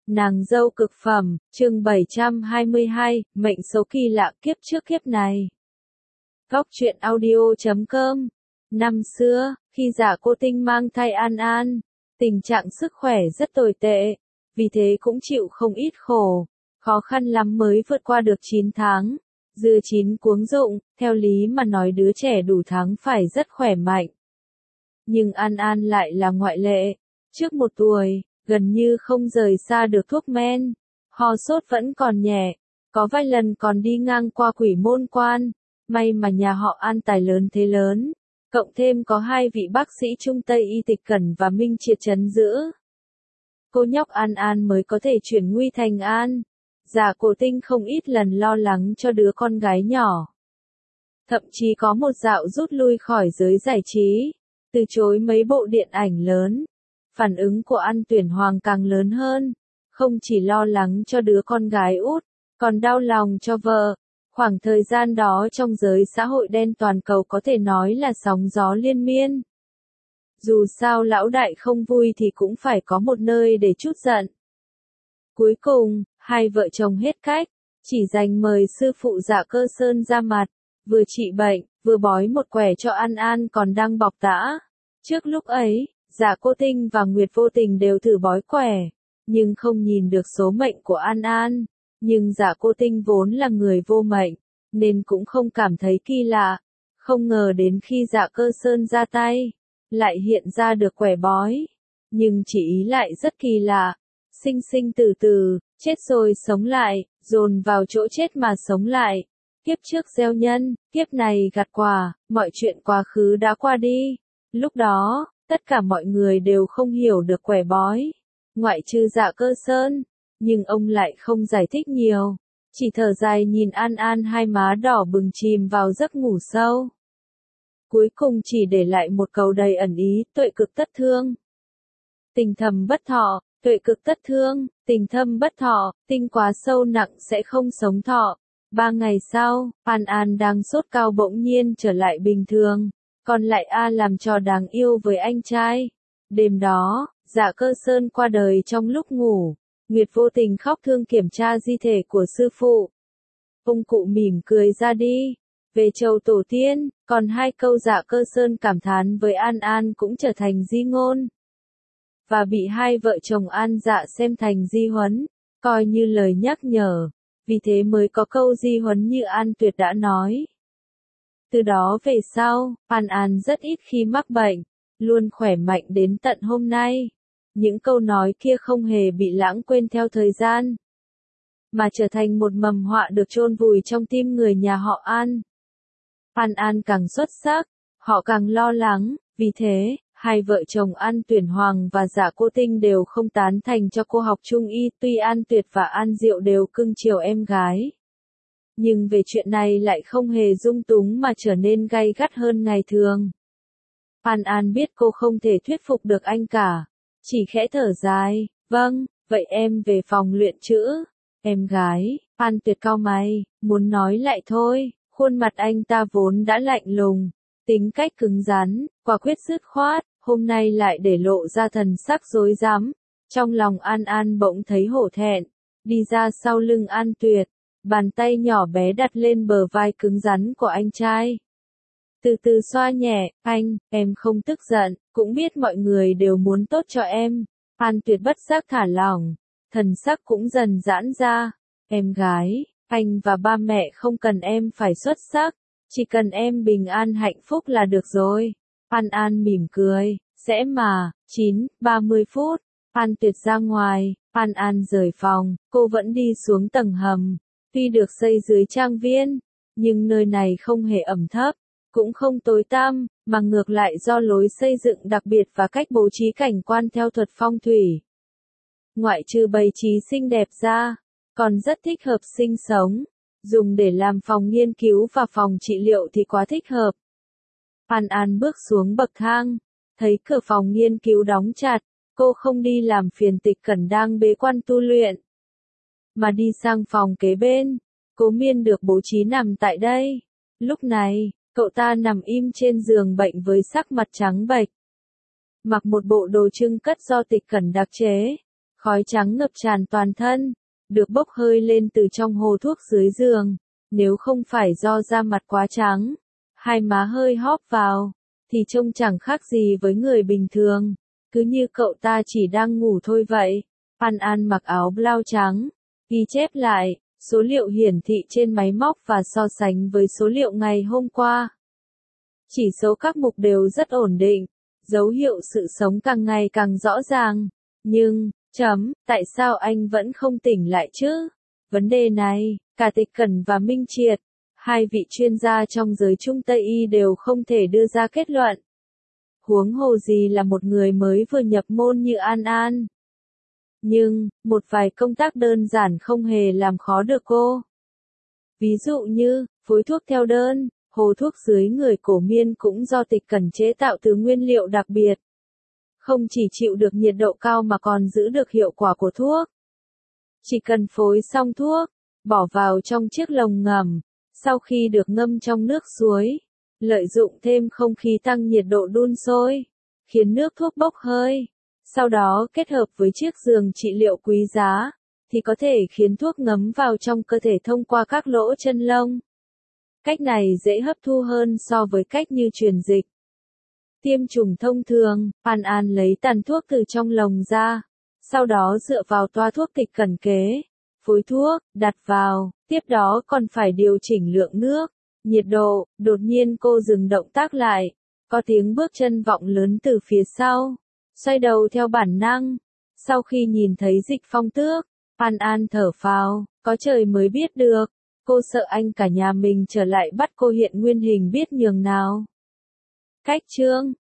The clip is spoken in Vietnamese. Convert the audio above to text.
Nàng dâu cực phẩm, chương 722, mệnh số kỳ lạ kiếp trước kiếp này. Góc truyện audio.com. Năm xưa, khi Dạ Cô Tinh mang thai An An, tình trạng sức khỏe rất tồi tệ, vì thế cũng chịu không ít khổ, khó khăn lắm mới vượt qua được 9 tháng. Dưa chín cuống rụng, theo lý mà nói đứa trẻ đủ tháng phải rất khỏe mạnh. Nhưng An An lại là ngoại lệ, trước 1 tuổi, gần như không rời xa được thuốc men, ho sốt vẫn còn nhẹ, có vài lần còn đi ngang qua Quỷ Môn Quan, may mà nhà họ An tài lớn thế lớn, cộng thêm có 2 vị bác sĩ Trung Tây Y Tịch Cẩn và Minh Triệt trấn giữ. Cô nhóc An An mới có thể chuyển nguy thành an. Dạ Cô Tinh không ít lần lo lắng cho đứa con gái nhỏ. Thậm chí có một dạo rút lui khỏi giới giải trí, từ chối mấy bộ điện ảnh lớn. Phản ứng của An Tuyển Hoàng càng lớn hơn, không chỉ lo lắng cho đứa con gái út, còn đau lòng cho vợ. Khoảng thời gian đó trong giới xã hội đen toàn cầu có thể nói là sóng gió liên miên. Dù sao lão đại không vui thì cũng phải có một nơi để trút giận. Cuối cùng, 2 vợ chồng hết cách, chỉ đành mời sư phụ Dạ Cơ Sơn ra mặt, vừa trị bệnh, vừa bói một quẻ cho An An còn đang bọc tã. Trước lúc ấy, Dạ Cô Tinh và Nguyệt Vô Tình đều thử bói quẻ, nhưng không nhìn được số mệnh của An An. Nhưng Dạ Cô Tinh vốn là người vô mệnh, nên cũng không cảm thấy kỳ lạ. Không ngờ đến khi Dạ Cơ Sơn ra tay, lại hiện ra được quẻ bói. Nhưng chỉ ý lại rất kỳ lạ. Sinh sinh tử tử, chết rồi sống lại, dồn vào chỗ chết mà sống lại. Kiếp trước gieo nhân, kiếp này gặt quả, mọi chuyện quá khứ đã qua đi. Lúc đó, tất cả mọi người đều không hiểu được quẻ bói, ngoại trừ Dạ Cơ Sơn, nhưng ông lại không giải thích nhiều, chỉ thở dài nhìn An An hai má đỏ bừng chìm vào giấc ngủ sâu. Cuối cùng chỉ để lại một câu đầy ẩn ý, tuệ cực tất thương. Tình thầm bất thọ, tuệ cực tất thương, tình thâm bất thọ, tinh quá sâu nặng sẽ không sống thọ. 3 ngày sau, An An đang sốt cao bỗng nhiên trở lại bình thường, còn lại A làm trò đáng yêu với anh trai. Đêm đó, Dạ Cơ Sơn qua đời trong lúc ngủ, Nguyệt Vô Tình khóc thương kiểm tra di thể của sư phụ. Ông cụ mỉm cười ra đi, về chầu tổ tiên, còn 2 câu Dạ Cơ Sơn cảm thán với An An cũng trở thành di ngôn. Và bị 2 vợ chồng An Dạ xem thành di huấn, coi như lời nhắc nhở, vì thế mới có câu di huấn như An Tuyệt đã nói. Từ đó về sau, An An rất ít khi mắc bệnh, luôn khỏe mạnh đến tận hôm nay. Những câu nói kia không hề bị lãng quên theo thời gian, mà trở thành một mầm họa được chôn vùi trong tim người nhà họ An. An An càng xuất sắc, họ càng lo lắng, vì thế, 2 vợ chồng An Tuyển Hoàng và Dạ Cô Tinh đều không tán thành cho cô học trung y, tuy An Tuyệt và An Diệu đều cưng chiều em gái. Nhưng về chuyện này lại không hề dung túng mà trở nên gay gắt hơn ngày thường. An An biết cô không thể thuyết phục được anh cả, chỉ khẽ thở dài, vâng, vậy em về phòng luyện chữ. Em gái, An Tuyệt cau mày, muốn nói lại thôi, khuôn mặt anh ta vốn đã lạnh lùng, tính cách cứng rắn, quả quyết dứt khoát, hôm nay lại để lộ ra thần sắc rối rắm. Trong lòng An An bỗng thấy hổ thẹn, đi ra sau lưng An Tuyệt, bàn tay nhỏ bé đặt lên bờ vai cứng rắn của anh trai. Từ từ xoa nhẹ, em không tức giận, cũng biết mọi người đều muốn tốt cho em. An Tuyệt bất giác thả lỏng, thần sắc cũng dần giãn ra. Em gái, anh và ba mẹ không cần em phải xuất sắc, chỉ cần em bình an hạnh phúc là được rồi. An An mỉm cười, sẽ mà. 9:30 phút, An Tuyệt ra ngoài, An An rời phòng, cô vẫn đi xuống tầng hầm. Tuy được xây dưới trang viên, nhưng nơi này không hề ẩm thấp, cũng không tối tăm, mà ngược lại do lối xây dựng đặc biệt và cách bố trí cảnh quan theo thuật phong thủy. Ngoại trừ bày trí xinh đẹp ra, còn rất thích hợp sinh sống, dùng để làm phòng nghiên cứu và phòng trị liệu thì quá thích hợp. An An bước xuống bậc thang, thấy cửa phòng nghiên cứu đóng chặt, cô không đi làm phiền Tịch Cẩn đang bế quan tu luyện, mà đi sang phòng kế bên. Cố Miên được bố trí nằm tại đây. Lúc này, cậu ta nằm im trên giường bệnh với sắc mặt trắng bệch, mặc một bộ đồ trưng cất do Tịch Cẩn đặc chế, Khói trắng ngập tràn toàn thân, được bốc hơi lên từ trong hồ thuốc dưới giường. Nếu không phải do da mặt quá trắng, hai má hơi hóp vào, thì trông chẳng khác gì với người bình thường. Cứ như cậu ta chỉ đang ngủ thôi vậy. An An mặc áo blau trắng, ghi chép lại số liệu hiển thị trên máy móc và so sánh với số liệu ngày hôm qua. Chỉ số các mục đều rất ổn định, dấu hiệu sự sống càng ngày càng rõ ràng. Nhưng, tại sao anh vẫn không tỉnh lại chứ? Vấn đề này, cả Tịch Cẩn và Minh Triệt, hai vị chuyên gia trong giới Trung Tây Y đều không thể đưa ra kết luận. Huống hồ gì là một người mới vừa nhập môn như An An. Nhưng, một vài công tác đơn giản không hề làm khó được cô. Ví dụ như, phối thuốc theo đơn, hồ thuốc dưới người Cổ Miên cũng do Tịch Cẩn chế tạo từ nguyên liệu đặc biệt. Không chỉ chịu được nhiệt độ cao mà còn giữ được hiệu quả của thuốc. Chỉ cần phối xong thuốc, bỏ vào trong chiếc lồng ngầm, sau khi được ngâm trong nước suối, lợi dụng thêm không khí tăng nhiệt độ đun sôi, khiến nước thuốc bốc hơi, sau đó kết hợp với chiếc giường trị liệu quý giá, thì có thể khiến thuốc ngấm vào trong cơ thể thông qua các lỗ chân lông. Cách này dễ hấp thu hơn so với cách như truyền dịch. Tiêm chủng thông thường, An An lấy tàn thuốc từ trong lồng ra, sau đó dựa vào toa thuốc Tịch Cẩn kế, phối thuốc, đặt vào, tiếp đó còn phải điều chỉnh lượng nước, nhiệt độ. Đột nhiên cô dừng động tác lại, có tiếng bước chân vọng lớn từ phía sau, xoay đầu theo bản năng. Sau khi nhìn thấy Dịch Phong Tước, An An thở phào, có trời mới biết được, cô sợ anh cả nhà mình trở lại bắt cô hiện nguyên hình biết nhường nào. Cách chương